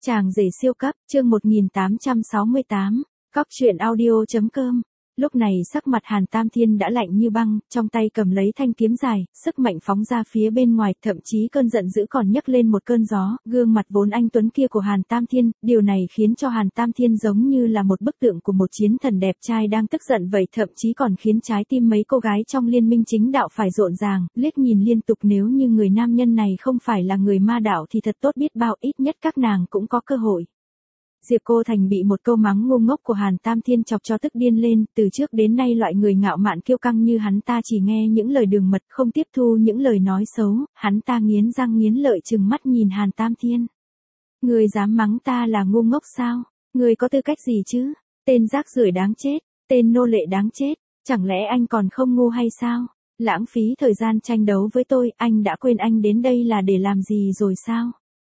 Chàng rể siêu cấp, chương 1868, cóc truyện audio.com. Lúc này sắc mặt Hàn Tam Thiên đã lạnh như băng, trong tay cầm lấy thanh kiếm dài, sức mạnh phóng ra phía bên ngoài, thậm chí cơn giận dữ còn nhấc lên một cơn gió, gương mặt vốn anh tuấn kia của Hàn Tam Thiên, điều này khiến cho Hàn Tam Thiên giống như là một bức tượng của một chiến thần đẹp trai đang tức giận vậy, thậm chí còn khiến trái tim mấy cô gái trong liên minh chính đạo phải rộn ràng, liếc nhìn liên tục, nếu như người nam nhân này không phải là người ma đạo thì thật tốt biết bao, ít nhất các nàng cũng có cơ hội. Diệp Cô Thành bị một câu mắng ngu ngốc của Hàn Tam Thiên chọc cho tức điên lên, từ trước đến nay loại người ngạo mạn kiêu căng như hắn ta chỉ nghe những lời đường mật, không tiếp thu những lời nói xấu, hắn ta nghiến răng nghiến lợi trừng mắt nhìn Hàn Tam Thiên. Ngươi dám mắng ta là ngu ngốc sao? Ngươi có tư cách gì chứ? Tên rác rưởi đáng chết, tên nô lệ đáng chết, chẳng lẽ anh còn không ngu hay sao? Lãng phí thời gian tranh đấu với tôi, anh đã quên anh đến đây là để làm gì rồi sao?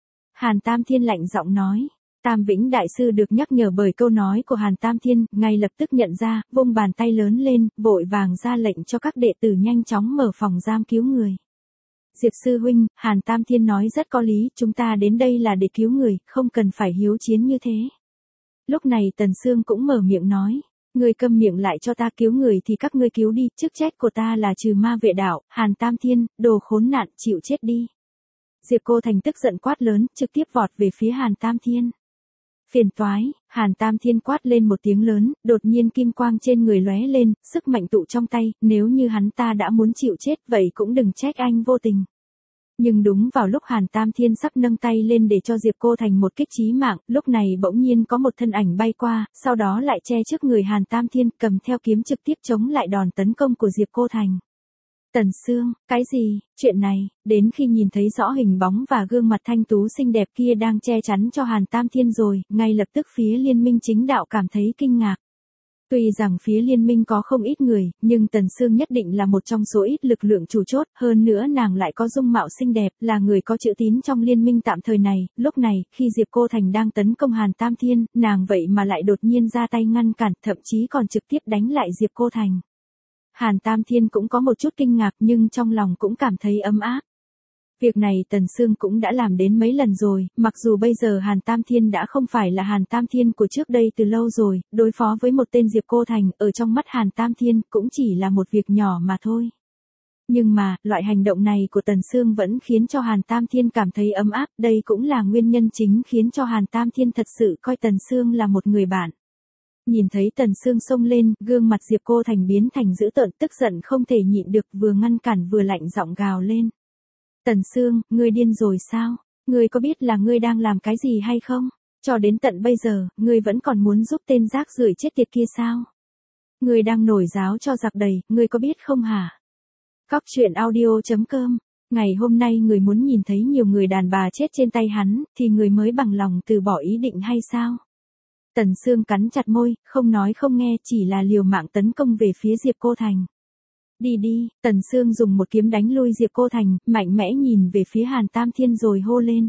Hàn Tam Thiên lạnh giọng nói. Tam Vĩnh Đại Sư được nhắc nhở bởi câu nói của Hàn Tam Thiên, ngay lập tức nhận ra, vung bàn tay lớn lên, vội vàng ra lệnh cho các đệ tử nhanh chóng mở phòng giam cứu người. Diệp Sư Huynh, Hàn Tam Thiên nói rất có lý, chúng ta đến đây là để cứu người, không cần phải hiếu chiến như thế. Lúc này Tần Sương cũng mở miệng nói, ngươi câm miệng lại cho ta, cứu người thì các ngươi cứu đi, chức trách của ta là trừ ma vệ đạo, Hàn Tam Thiên, đồ khốn nạn, chịu chết đi. Diệp Cô Thành tức giận quát lớn, trực tiếp vọt về phía Hàn Tam Thiên. Phiền toái, Hàn Tam Thiên quát lên một tiếng lớn, đột nhiên kim quang trên người lóe lên, sức mạnh tụ trong tay, nếu như hắn ta đã muốn chịu chết vậy cũng đừng trách anh vô tình. Nhưng đúng vào lúc Hàn Tam Thiên sắp nâng tay lên để cho Diệp Cô Thành một kích chí mạng, lúc này bỗng nhiên có một thân ảnh bay qua, sau đó lại che trước người Hàn Tam Thiên, cầm theo kiếm trực tiếp chống lại đòn tấn công của Diệp Cô Thành. Tần Sương, cái gì, chuyện này, đến khi nhìn thấy rõ hình bóng và gương mặt thanh tú xinh đẹp kia đang che chắn cho Hàn Tam Thiên rồi, ngay lập tức phía liên minh chính đạo cảm thấy kinh ngạc. Tuy rằng phía liên minh có không ít người, nhưng Tần Sương nhất định là một trong số ít lực lượng chủ chốt, hơn nữa nàng lại có dung mạo xinh đẹp, là người có chữ tín trong liên minh tạm thời này. Lúc này, khi Diệp Cô Thành đang tấn công Hàn Tam Thiên, nàng vậy mà lại đột nhiên ra tay ngăn cản, thậm chí còn trực tiếp đánh lại Diệp Cô Thành. Hàn Tam Thiên cũng có một chút kinh ngạc nhưng trong lòng cũng cảm thấy ấm áp. Việc này Tần Sương cũng đã làm đến mấy lần rồi, mặc dù bây giờ Hàn Tam Thiên đã không phải là Hàn Tam Thiên của trước đây từ lâu rồi, đối phó với một tên Diệp Cô Thành, ở trong mắt Hàn Tam Thiên cũng chỉ là một việc nhỏ mà thôi. Nhưng mà, loại hành động này của Tần Sương vẫn khiến cho Hàn Tam Thiên cảm thấy ấm áp, đây cũng là nguyên nhân chính khiến cho Hàn Tam Thiên thật sự coi Tần Sương là một người bạn. Nhìn thấy Tần Sương xông lên, gương mặt Diệp Cô Thành biến thành dữ tợn, tức giận không thể nhịn được, vừa ngăn cản vừa lạnh giọng gào lên. Tần Sương, ngươi điên rồi sao? Ngươi có biết là ngươi đang làm cái gì hay không? Cho đến tận bây giờ, ngươi vẫn còn muốn giúp tên rác rưởi chết tiệt kia sao? Ngươi đang nổi giáo cho giặc đầy, ngươi có biết không hả? Cóc truyện audio.com. Ngày hôm nay người muốn nhìn thấy nhiều người đàn bà chết trên tay hắn, thì người mới bằng lòng từ bỏ ý định hay sao? Tần Sương cắn chặt môi, không nói không nghe, chỉ là liều mạng tấn công về phía Diệp Cô Thành. Đi đi, Tần Sương dùng một kiếm đánh lui Diệp Cô Thành, mạnh mẽ nhìn về phía Hàn Tam Thiên rồi hô lên.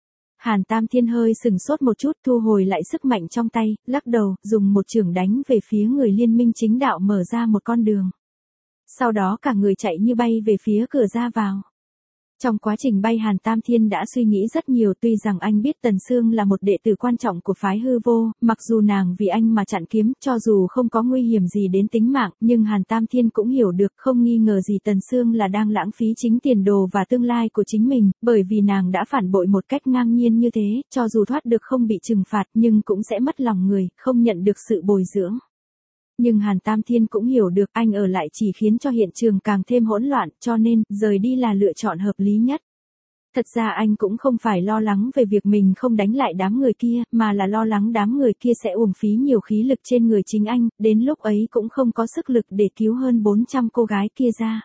Hàn Tam Thiên hơi sừng sốt một chút, thu hồi lại sức mạnh trong tay, lắc đầu, dùng một chưởng đánh về phía người liên minh chính đạo, mở ra một con đường. Sau đó cả người chạy như bay về phía cửa ra vào. Trong quá trình bay, Hàn Tam Thiên đã suy nghĩ rất nhiều, tuy rằng anh biết Tần Sương là một đệ tử quan trọng của phái hư vô, mặc dù nàng vì anh mà chặn kiếm, cho dù không có nguy hiểm gì đến tính mạng, nhưng Hàn Tam Thiên cũng hiểu được, không nghi ngờ gì Tần Sương là đang lãng phí chính tiền đồ và tương lai của chính mình, bởi vì nàng đã phản bội một cách ngang nhiên như thế, cho dù thoát được không bị trừng phạt nhưng cũng sẽ mất lòng người, không nhận được sự bồi dưỡng. Nhưng Hàn Tam Thiên cũng hiểu được anh ở lại chỉ khiến cho hiện trường càng thêm hỗn loạn, cho nên, rời đi là lựa chọn hợp lý nhất. Thật ra anh cũng không phải lo lắng về việc mình không đánh lại đám người kia, mà là lo lắng đám người kia sẽ uổng phí nhiều khí lực trên người chính anh, đến lúc ấy cũng không có sức lực để cứu hơn 400 cô gái kia ra.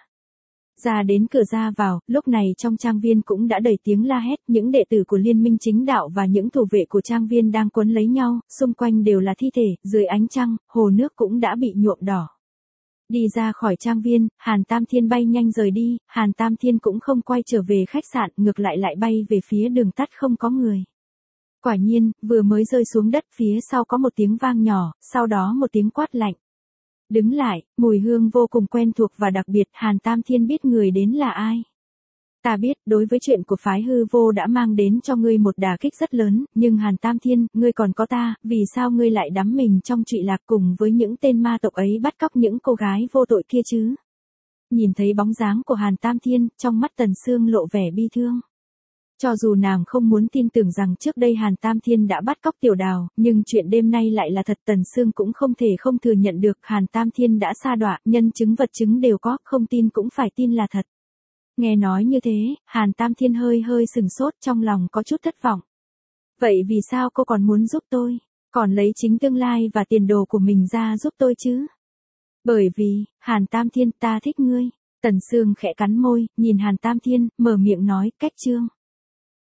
Ra đến cửa ra vào, lúc này trong trang viên cũng đã đầy tiếng la hét, những đệ tử của liên minh chính đạo và những thủ vệ của trang viên đang quấn lấy nhau, xung quanh đều là thi thể, dưới ánh trăng, hồ nước cũng đã bị nhuộm đỏ. Đi ra khỏi trang viên, Hàn Tam Thiên bay nhanh rời đi, Hàn Tam Thiên cũng không quay trở về khách sạn, ngược lại bay về phía đường tắt không có người. Quả nhiên, vừa mới rơi xuống đất, phía sau có một tiếng vang nhỏ, sau đó một tiếng quát lạnh. Đứng lại, mùi hương vô cùng quen thuộc và đặc biệt, Hàn Tam Thiên biết người đến là ai. Ta biết, đối với chuyện của phái hư vô đã mang đến cho ngươi một đả kích rất lớn, nhưng Hàn Tam Thiên, ngươi còn có ta, vì sao ngươi lại đắm mình trong trụy lạc cùng với những tên ma tộc ấy bắt cóc những cô gái vô tội kia chứ? Nhìn thấy bóng dáng của Hàn Tam Thiên, trong mắt Tần Sương lộ vẻ bi thương. Cho dù nàng không muốn tin tưởng rằng trước đây Hàn Tam Thiên đã bắt cóc Tiểu Đào, nhưng chuyện đêm nay lại là thật. Tần Sương cũng không thể không thừa nhận được Hàn Tam Thiên đã sa đọa, nhân chứng vật chứng đều có, không tin cũng phải tin là thật. Nghe nói như thế, Hàn Tam Thiên hơi sừng sốt, trong lòng có chút thất vọng. Vậy vì sao cô còn muốn giúp tôi? Còn lấy chính tương lai và tiền đồ của mình ra giúp tôi chứ? Bởi vì, Hàn Tam Thiên, ta thích ngươi. Tần Sương khẽ cắn môi, nhìn Hàn Tam Thiên, mở miệng nói, cách chương.